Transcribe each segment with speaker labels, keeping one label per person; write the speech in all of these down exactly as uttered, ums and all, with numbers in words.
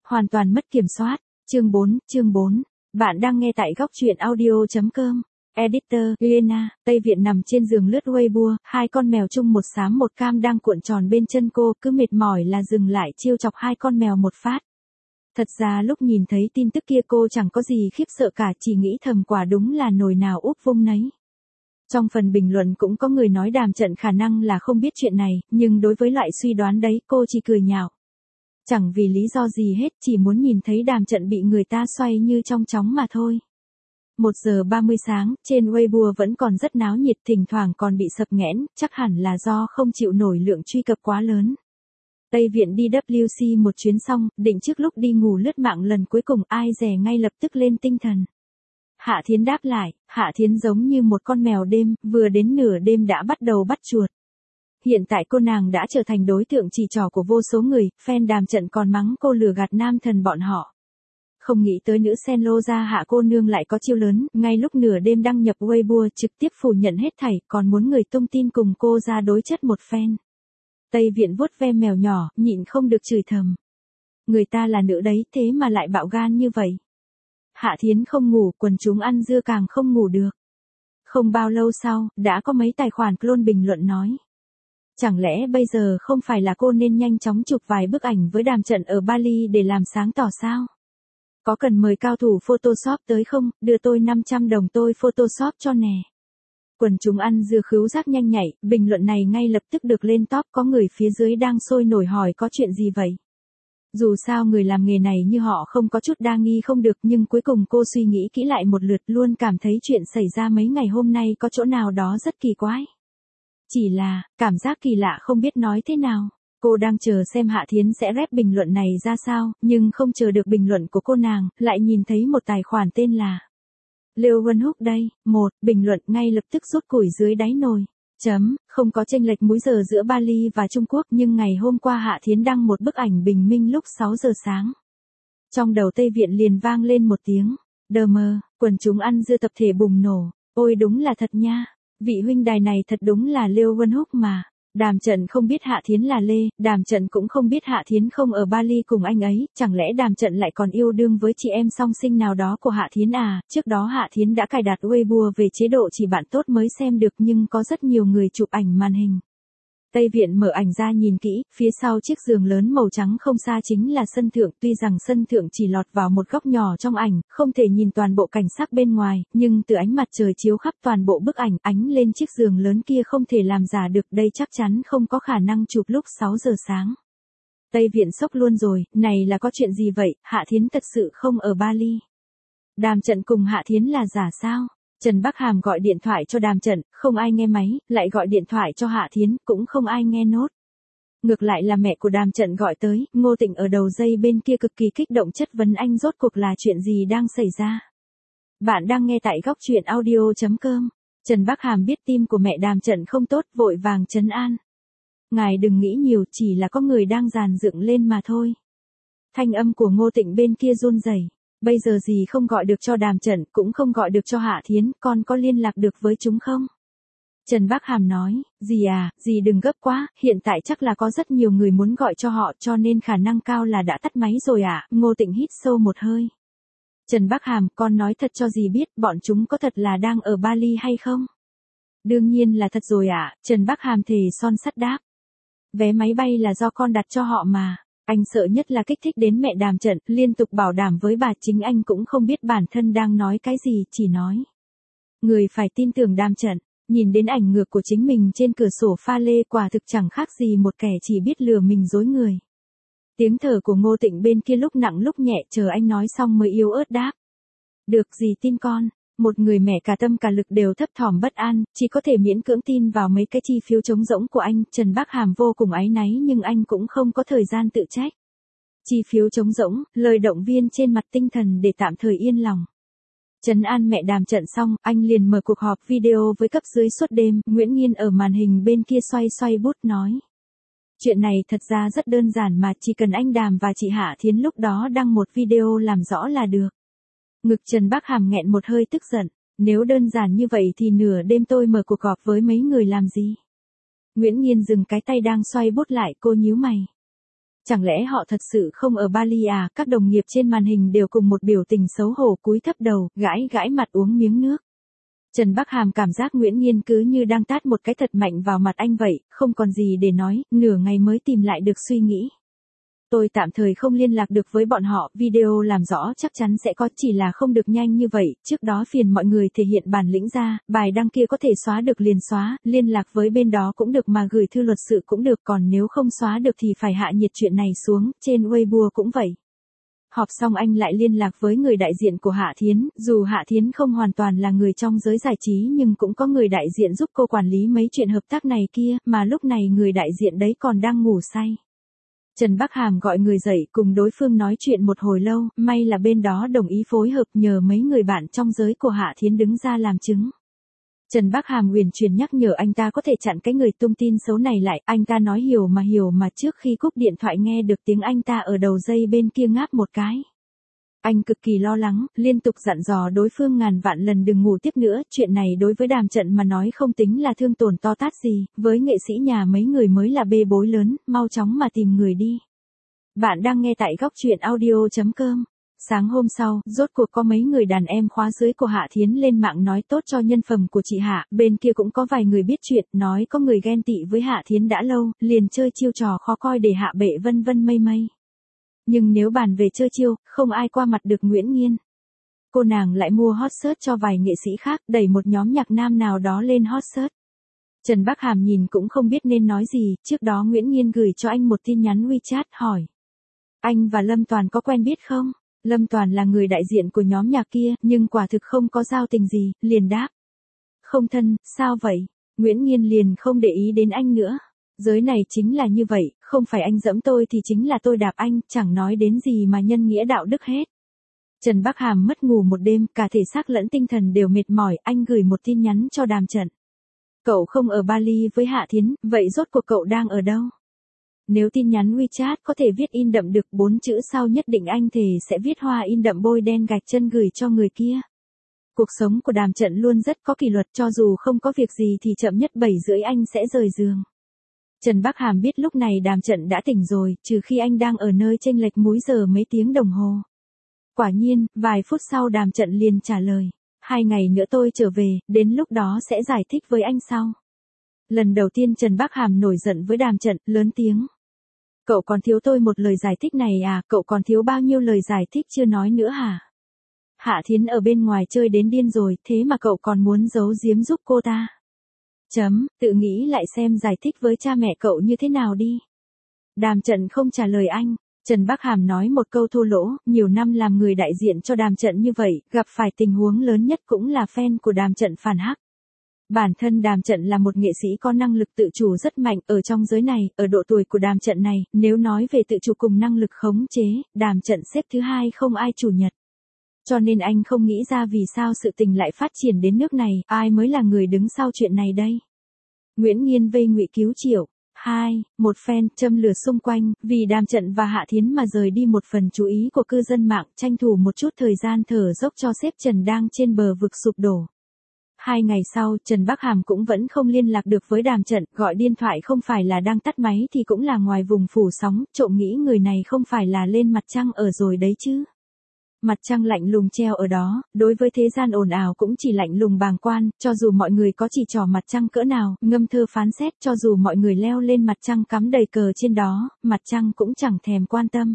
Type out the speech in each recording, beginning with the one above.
Speaker 1: Hoàn toàn mất kiểm soát. Chương bốn, chương bốn. Bạn đang nghe tại góc truyện audio.com. Editor, Liena, Tây Viện nằm trên giường lướt Weibo, hai con mèo chung một xám một cam đang cuộn tròn bên chân cô, cứ mệt mỏi là dừng lại trêu chọc hai con mèo một phát. Thật ra lúc nhìn thấy tin tức kia cô chẳng có gì khiếp sợ cả, chỉ nghĩ thầm quả đúng là nồi nào úp vung nấy. Trong phần bình luận cũng có người nói Đàm Trận khả năng là không biết chuyện này, nhưng đối với loại suy đoán đấy cô chỉ cười nhạo. Chẳng vì lý do gì hết, chỉ muốn nhìn thấy Đàm Trận bị người ta xoay như trong chóng mà thôi. một giờ ba mươi sáng, trên Weibo vẫn còn rất náo nhiệt, thỉnh thoảng còn bị sập nghẽn, chắc hẳn là do không chịu nổi lượng truy cập quá lớn. Tây Viện đi W C một chuyến xong, định trước lúc đi ngủ lướt mạng lần cuối cùng, ai dè ngay lập tức lên tinh thần. Hạ Thiến đáp lại, Hạ Thiến giống như một con mèo đêm, vừa đến nửa đêm đã bắt đầu bắt chuột. Hiện tại cô nàng đã trở thành đối tượng chỉ trỏ của vô số người, fan Đàm Trận còn mắng cô lừa gạt nam thần bọn họ. Không nghĩ tới nữ sen lô ra Hạ cô nương lại có chiêu lớn, ngay lúc nửa đêm đăng nhập Weibo trực tiếp phủ nhận hết thảy, còn muốn người tung tin cùng cô ra đối chất một phen. Tây Viện vuốt ve mèo nhỏ, nhịn không được chửi thầm. Người ta là nữ đấy, thế mà lại bạo gan như vậy. Hạ Thiến không ngủ, quần chúng ăn dưa càng không ngủ được. Không bao lâu sau, đã có mấy tài khoản clone bình luận nói. Chẳng lẽ bây giờ không phải là cô nên nhanh chóng chụp vài bức ảnh với Đàm Trận ở Bali để làm sáng tỏ sao? Có cần mời cao thủ Photoshop tới không, đưa tôi năm trăm đồng tôi Photoshop cho nè. Quần chúng ăn dưa khứu giác nhanh nhạy, bình luận này ngay lập tức được lên top, có người phía dưới đang sôi nổi hỏi có chuyện gì vậy. Dù sao người làm nghề này như họ không có chút đa nghi không được, nhưng cuối cùng cô suy nghĩ kỹ lại một lượt, luôn cảm thấy chuyện xảy ra mấy ngày hôm nay có chỗ nào đó rất kỳ quái. Chỉ là, cảm giác kỳ lạ không biết nói thế nào. Cô đang chờ xem Hạ Thiến sẽ rep bình luận này ra sao, nhưng không chờ được bình luận của cô nàng, lại nhìn thấy một tài khoản tên là Leo Vân Húc đây, một, bình luận ngay lập tức rút củi dưới đáy nồi. Chấm, không có chênh lệch múi giờ giữa Bali và Trung Quốc, nhưng ngày hôm qua Hạ Thiến đăng một bức ảnh bình minh lúc sáu giờ sáng. Trong đầu Tây Viện liền vang lên một tiếng, đờ mờ, quần chúng ăn dưa tập thể bùng nổ, ôi đúng là thật nha, vị huynh đài này thật đúng là Leo Vân Húc mà. Đàm Trận không biết Hạ Thiến là Lê, Đàm Trận cũng không biết Hạ Thiến không ở Bali cùng anh ấy, chẳng lẽ Đàm Trận lại còn yêu đương với chị em song sinh nào đó của Hạ Thiến à? Trước đó Hạ Thiến đã cài đặt Weibo về chế độ chỉ bạn tốt mới xem được, nhưng có rất nhiều người chụp ảnh màn hình. Tây Viện mở ảnh ra nhìn kỹ, phía sau chiếc giường lớn màu trắng không xa chính là sân thượng, tuy rằng sân thượng chỉ lọt vào một góc nhỏ trong ảnh, không thể nhìn toàn bộ cảnh sắc bên ngoài, nhưng từ ánh mặt trời chiếu khắp toàn bộ bức ảnh, ánh lên chiếc giường lớn kia không thể làm giả được, đây chắc chắn không có khả năng chụp lúc sáu giờ sáng. Tây Viện sốc luôn rồi, này là có chuyện gì vậy, Hạ Thiến thật sự không ở Bali. Đàm Trận cùng Hạ Thiến là giả sao? Trần Bắc Hàm gọi điện thoại cho Đàm Trận, không ai nghe máy, lại gọi điện thoại cho Hạ Thiến, cũng không ai nghe nốt. Ngược lại là mẹ của Đàm Trận gọi tới, Ngô Tịnh ở đầu dây bên kia cực kỳ kích động chất vấn anh rốt cuộc là chuyện gì đang xảy ra. Bạn đang nghe tại góc truyện audio.com. Trần Bắc Hàm biết tim của mẹ Đàm Trận không tốt, vội vàng trấn an. Ngài đừng nghĩ nhiều, chỉ là có người đang dàn dựng lên mà thôi. Thanh âm của Ngô Tịnh bên kia run rẩy. Bây giờ dì không gọi được cho Đàm Trận, cũng không gọi được cho Hạ Thiến, con có liên lạc được với chúng không? Trần Bắc Hàm nói, dì à, dì đừng gấp quá, hiện tại chắc là có rất nhiều người muốn gọi cho họ, cho nên khả năng cao là đã tắt máy rồi ạ. À? Ngô Tịnh hít sâu một hơi. Trần Bắc Hàm, con nói thật cho dì biết, bọn chúng có thật là đang ở Bali hay không? Đương nhiên là thật rồi ạ, à? Trần Bắc Hàm thề son sắt đáp. Vé máy bay là do con đặt cho họ mà. Anh sợ nhất là kích thích đến mẹ Đàm Trận, liên tục bảo đảm với bà, chính anh cũng không biết bản thân đang nói cái gì, chỉ nói. Người phải tin tưởng Đàm Trận, nhìn đến ảnh ngược của chính mình trên cửa sổ pha lê quả thực chẳng khác gì một kẻ chỉ biết lừa mình dối người. Tiếng thở của Ngô Tịnh bên kia lúc nặng lúc nhẹ, chờ anh nói xong mới yếu ớt đáp. Được gì tin con. Một người mẹ cả tâm cả lực đều thấp thỏm bất an, chỉ có thể miễn cưỡng tin vào mấy cái chi phiếu trống rỗng của anh. Trần Bắc Hàm vô cùng áy náy nhưng anh cũng không có thời gian tự trách. Chi phiếu trống rỗng, lời động viên trên mặt tinh thần để tạm thời yên lòng. Trấn an mẹ Đàm Trận xong, anh liền mở cuộc họp video với cấp dưới suốt đêm. Nguyễn Nghiên ở màn hình bên kia xoay xoay bút nói. Chuyện này thật ra rất đơn giản mà, chỉ cần anh Đàm và chị Hạ Thiến lúc đó đăng một video làm rõ là được. Ngực Trần Bắc Hàm nghẹn một hơi tức giận, nếu đơn giản như vậy thì nửa đêm tôi mở cuộc họp với mấy người làm gì? Nguyễn Nghiên dừng cái tay đang xoay bút lại, cô nhíu mày. Chẳng lẽ họ thật sự không ở Bali à? Các đồng nghiệp trên màn hình đều cùng một biểu tình xấu hổ cúi thấp đầu, gãi gãi mặt uống miếng nước. Trần Bắc Hàm cảm giác Nguyễn Nhiên cứ như đang tát một cái thật mạnh vào mặt anh vậy, không còn gì để nói, nửa ngày mới tìm lại được suy nghĩ. Tôi tạm thời không liên lạc được với bọn họ, video làm rõ chắc chắn sẽ có, chỉ là không được nhanh như vậy, trước đó phiền mọi người thể hiện bản lĩnh ra, bài đăng kia có thể xóa được liền xóa, liên lạc với bên đó cũng được mà gửi thư luật sự cũng được, còn nếu không xóa được thì phải hạ nhiệt chuyện này xuống, trên Weibo cũng vậy. Họp xong anh lại liên lạc với người đại diện của Hạ Thiến, dù Hạ Thiến không hoàn toàn là người trong giới giải trí nhưng cũng có người đại diện giúp cô quản lý mấy chuyện hợp tác này kia, mà lúc này người đại diện đấy còn đang ngủ say. Trần Bắc Hàm gọi người dậy cùng đối phương nói chuyện một hồi lâu, may là bên đó đồng ý phối hợp nhờ mấy người bạn trong giới của Hạ Thiến đứng ra làm chứng. Trần Bắc Hàm huyền truyền nhắc nhở anh ta có thể chặn cái người tung tin xấu này lại, anh ta nói hiểu mà hiểu mà trước khi cúp điện thoại nghe được tiếng anh ta ở đầu dây bên kia ngáp một cái. Anh cực kỳ lo lắng, liên tục dặn dò đối phương ngàn vạn lần đừng ngủ tiếp nữa, chuyện này đối với Đàm Trận mà nói không tính là thương tổn to tát gì, với nghệ sĩ nhà mấy người mới là bê bối lớn, mau chóng mà tìm người đi. Bạn đang nghe tại góc truyện audio chấm com. Sáng hôm sau, rốt cuộc có mấy người đàn em khóa dưới của Hạ Thiến lên mạng nói tốt cho nhân phẩm của chị Hạ, bên kia cũng có vài người biết chuyện, nói có người ghen tị với Hạ Thiến đã lâu, liền chơi chiêu trò khó coi để hạ bệ vân vân mây mây. Nhưng nếu bàn về chơi chiêu, không ai qua mặt được Nguyễn Nhiên. Cô nàng lại mua hot search cho vài nghệ sĩ khác, đẩy một nhóm nhạc nam nào đó lên hot search. Trần Bắc Hàm nhìn cũng không biết nên nói gì, trước đó Nguyễn Nhiên gửi cho anh một tin nhắn WeChat hỏi. Anh và Lâm Toàn có quen biết không? Lâm Toàn là người đại diện của nhóm nhạc kia, nhưng quả thực không có giao tình gì, liền đáp. Không thân, sao vậy? Nguyễn Nhiên liền không để ý đến anh nữa. Giới này chính là như vậy, không phải anh giẫm tôi thì chính là tôi đạp anh, chẳng nói đến gì mà nhân nghĩa đạo đức hết. Trần Bắc Hàm mất ngủ một đêm, cả thể xác lẫn tinh thần đều mệt mỏi, anh gửi một tin nhắn cho Đàm Trận. Cậu không ở Bali với Hạ Thiến, vậy rốt cuộc cậu đang ở đâu? Nếu tin nhắn WeChat có thể viết in đậm được bốn chữ sau nhất định anh thề sẽ viết hoa in đậm bôi đen gạch chân gửi cho người kia. Cuộc sống của Đàm Trận luôn rất có kỷ luật, cho dù không có việc gì thì chậm nhất bảy rưỡi anh sẽ rời giường. Trần Bắc Hàm biết lúc này Đàm Trận đã tỉnh rồi, trừ khi anh đang ở nơi chênh lệch múi giờ mấy tiếng đồng hồ. Quả nhiên, vài phút sau Đàm Trận liền trả lời. Hai ngày nữa tôi trở về, đến lúc đó sẽ giải thích với anh sau. Lần đầu tiên Trần Bắc Hàm nổi giận với Đàm Trận, lớn tiếng. Cậu còn thiếu tôi một lời giải thích này à, cậu còn thiếu bao nhiêu lời giải thích chưa nói nữa hả? Hạ Thiến ở bên ngoài chơi đến điên rồi, thế mà cậu còn muốn giấu giếm giúp cô ta. Chấm, tự nghĩ lại xem giải thích với cha mẹ cậu như thế nào đi. Đàm Trận không trả lời anh. Trần Bắc Hàm nói một câu thô lỗ, nhiều năm làm người đại diện cho Đàm Trận như vậy, gặp phải tình huống lớn nhất cũng là fan của Đàm Trận phản hắc. Bản thân Đàm Trận là một nghệ sĩ có năng lực tự chủ rất mạnh ở trong giới này, ở độ tuổi của Đàm Trận này, nếu nói về tự chủ cùng năng lực khống chế, Đàm Trận xếp thứ hai không ai chủ nhật. Cho nên anh không nghĩ ra vì sao sự tình lại phát triển đến nước này, ai mới là người đứng sau chuyện này đây. Nguyễn Nhiên vây ngụy cứu Triệu. Hai, một fan châm lửa xung quanh, vì Đàm Trận và Hạ Thiến mà rời đi một phần chú ý của cư dân mạng, tranh thủ một chút thời gian thở dốc cho sếp Trần đang trên bờ vực sụp đổ. Hai ngày sau, Trần Bắc Hàm cũng vẫn không liên lạc được với Đàm Trận, gọi điện thoại không phải là đang tắt máy thì cũng là ngoài vùng phủ sóng, trộm nghĩ người này không phải là lên mặt trăng ở rồi đấy chứ. Mặt trăng lạnh lùng treo ở đó, đối với thế gian ồn ào cũng chỉ lạnh lùng bàng quan, cho dù mọi người có chỉ trỏ mặt trăng cỡ nào, ngâm thơ phán xét, cho dù mọi người leo lên mặt trăng cắm đầy cờ trên đó, mặt trăng cũng chẳng thèm quan tâm.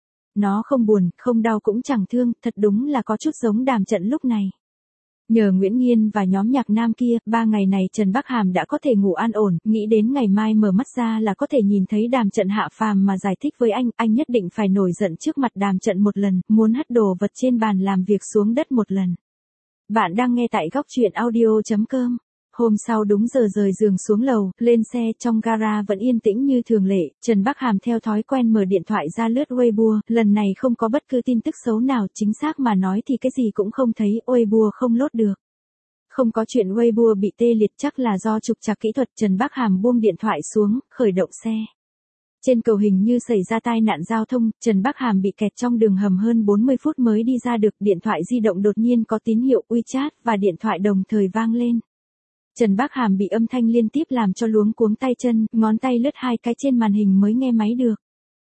Speaker 1: Nó không buồn, không đau cũng chẳng thương, thật đúng là có chút giống Đàm Trận lúc này. Nhờ Nguyễn Nhiên và nhóm nhạc nam kia, ba ngày này Trần Bắc Hàm đã có thể ngủ an ổn, nghĩ đến ngày mai mở mắt ra là có thể nhìn thấy Đàm Trận hạ phàm mà giải thích với anh, anh nhất định phải nổi giận trước mặt Đàm Trận một lần, muốn hất đồ vật trên bàn làm việc xuống đất một lần. Bạn đang nghe tại góc truyện audio chấm com. Hôm sau đúng giờ rời giường xuống lầu, lên xe, trong gara vẫn yên tĩnh như thường lệ, Trần Bắc Hàm theo thói quen mở điện thoại ra lướt Weibo, lần này không có bất cứ tin tức xấu nào, chính xác mà nói thì cái gì cũng không thấy, Weibo không lốt được. Không có chuyện Weibo bị tê liệt chắc là do trục trặc kỹ thuật, Trần Bắc Hàm buông điện thoại xuống, khởi động xe. Trên cầu hình như xảy ra tai nạn giao thông, Trần Bắc Hàm bị kẹt trong đường hầm hơn bốn mươi phút mới đi ra được, điện thoại di động đột nhiên có tín hiệu WeChat và điện thoại đồng thời vang lên. Trần Bắc Hàm bị âm thanh liên tiếp làm cho luống cuống tay chân, ngón tay lướt hai cái trên màn hình mới nghe máy được.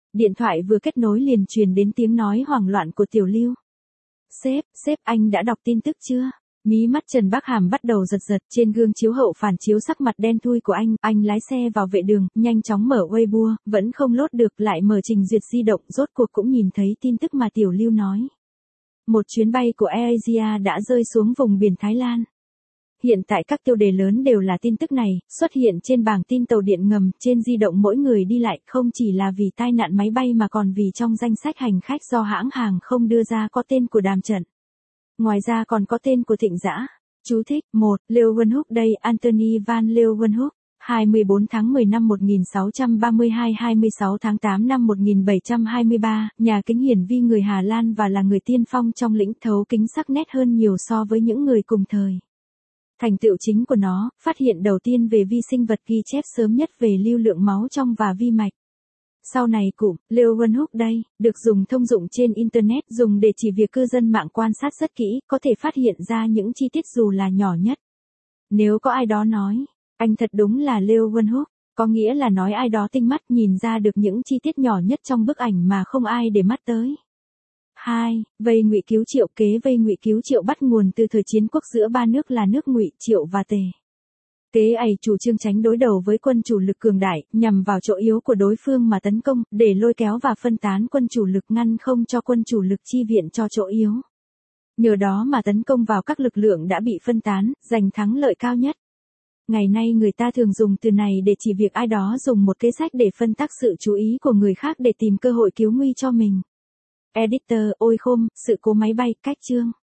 Speaker 1: Điện thoại vừa kết nối liền truyền đến tiếng nói hoảng loạn của Tiểu Lưu. Sếp, sếp anh đã đọc tin tức chưa? Mí mắt Trần Bắc Hàm bắt đầu giật giật, trên gương chiếu hậu phản chiếu sắc mặt đen thui của anh, anh lái xe vào vệ đường, nhanh chóng mở Weibo, vẫn không lốt được, lại mở trình duyệt di động, rốt cuộc cũng nhìn thấy tin tức mà Tiểu Lưu nói. Một chuyến bay của AirAsia đã rơi xuống vùng biển Thái Lan. Hiện tại các tiêu đề lớn đều là tin tức này, xuất hiện trên bảng tin tàu điện ngầm, trên di động mỗi người đi lại, không chỉ là vì tai nạn máy bay mà còn vì trong danh sách hành khách do hãng hàng không đưa ra có tên của Đàm Trận. Ngoài ra còn có tên của Thịnh Dã. Chú thích: một. Leeuwenhoek-Day, Anthony van Leeuwenhoek, hai mươi bốn tháng mười năm một nghìn sáu trăm ba mươi hai, hai mươi sáu tháng tám năm một nghìn bảy trăm hai mươi ba, nhà kính hiển vi người Hà Lan và là người tiên phong trong lĩnh thấu kính sắc nét hơn nhiều so với những người cùng thời. Thành tựu chính của nó, phát hiện đầu tiên về vi sinh vật, ghi chép sớm nhất về lưu lượng máu trong và vi mạch. Sau này cụm Leeuwenhoek-Day được dùng thông dụng trên Internet, dùng để chỉ việc cư dân mạng quan sát rất kỹ, có thể phát hiện ra những chi tiết dù là nhỏ nhất. Nếu có ai đó nói, anh thật đúng là Leeuwenhoek, có nghĩa là nói ai đó tinh mắt nhìn ra được những chi tiết nhỏ nhất trong bức ảnh mà không ai để mắt tới. hai. Vây Ngụy cứu Triệu. Kế vây Ngụy cứu Triệu bắt nguồn từ thời chiến quốc giữa ba nước là nước Ngụy, Triệu và Tề. Kế ẩy chủ trương tránh đối đầu với quân chủ lực cường đại, nhằm vào chỗ yếu của đối phương mà tấn công, để lôi kéo và phân tán quân chủ lực, ngăn không cho quân chủ lực chi viện cho chỗ yếu. Nhờ đó mà tấn công vào các lực lượng đã bị phân tán, giành thắng lợi cao nhất. Ngày nay người ta thường dùng từ này để chỉ việc ai đó dùng một kế sách để phân tách sự chú ý của người khác để tìm cơ hội cứu nguy cho mình. Editor: Ôi khôm, sự cố máy bay, cách chương.